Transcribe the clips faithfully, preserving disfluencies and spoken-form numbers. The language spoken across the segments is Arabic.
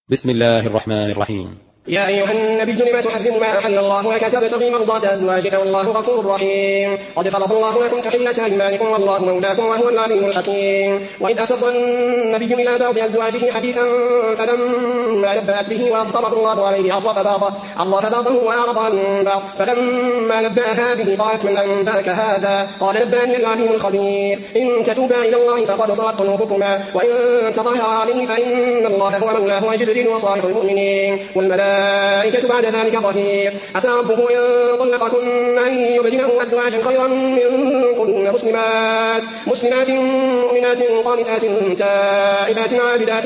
بسم الله الرحمن الرحيم. يا أيها النبي لم تحرم ما أحل الله لك تبتغي مرضات أزواجك والله غفور رحيم. قد فرض الله لكم تحلة أيمانكم والله مولاكم وهو العليم الحكيم. وإذ أسر النبي إلى بعض أزواجه حديثا فلما نبأت به وأظهره الله عليه عرف بعضه عرف بعضه وأعرض عن بعض فلما نبأها به قالت من أنبأك هذا؟ قال نبأني العليم الخبير. إن تتوبا إلى الله فقد صغت قلوبكما وإن تظاهرا عليه فإن الله هو مولاه وجبريل وصالح المؤمنين والملائكة بعد ذلك ظهير. عسى ربه إن طلقكن أن يبدله أزواجا خيرا منكن مسلمات مسلمات مؤمنات قانتات تائبات عابدات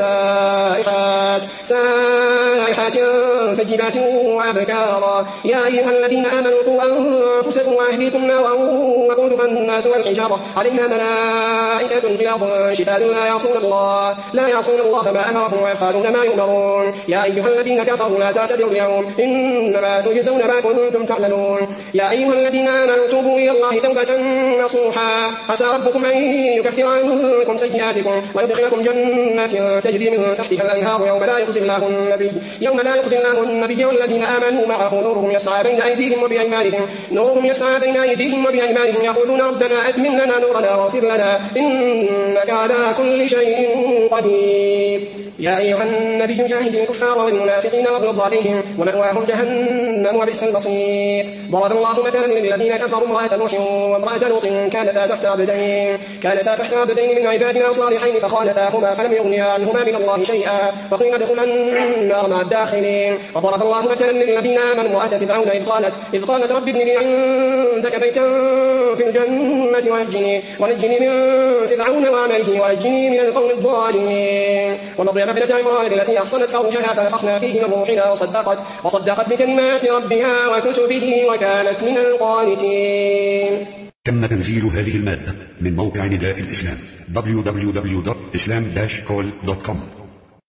سائحات سائحات ثيبات وأبكارا. يا أيها الذين آمنوا قوا أنفسكم وأهليكم نارا وقودها الناس والحجارة عليها ملائكة غلاظ شداد لا يعصون الله لا يعصون الله ما أمرهم ويفعلون ما يؤمرون. يا أيها الذين كفروا لا تعتذروا اليوم إنما تجزون ما كنتم تعملون. يا أيها الذين آمنوا توبوا إلى الله توبة نصوحا عسى ربكم أن يكفر عنكم سيئاتكم ويدخلكم جنات تجري من تحتها الأنهار يوم لا يخزي الله النبي يوم لا يخزي الله النبي والذين آمنوا معه نورهم يسعى بين أيديهم وبأيمانهم نورهم يسعى بين أيديهم وبأيمانهم يقولون ربنا أتمم لنا نورنا واغفر لنا إنك على كل شيء قدير. يا أيها النبي جاهد الكفار والمنافقين واغلظ عليهم ومأواهم جهنم وبئس المصير. ضرب الله مثلا للذين كفروا امرأة نوح وامرأة لوط كانتا تحت عبدين كانتا تحت عبدين من عبادنا صالحين فخانتاهما فلم يغنيا عنهما من الله شيئا وقيل ادخلا النار مع الداخلين. وضرب الله مثلا للذين آمنوا امرأة فرعون إذ قالت إذ قالت رب ابن لي عندك بيتا في الجنة ونجني ونجني من فرعون وعمله ونجني من القوم الظالمين. ومريم ابنة عمران التي أحصنت فرجها فنفخنا فيه من روحنا وصدقت وصدقت بكلمات ربها وكتبه وكانت من القانتين. تم تنزيل هذه المادة من موقع نداء الإسلام دبليو دبليو دبليو دوت إسلام داش كول دوت كوم.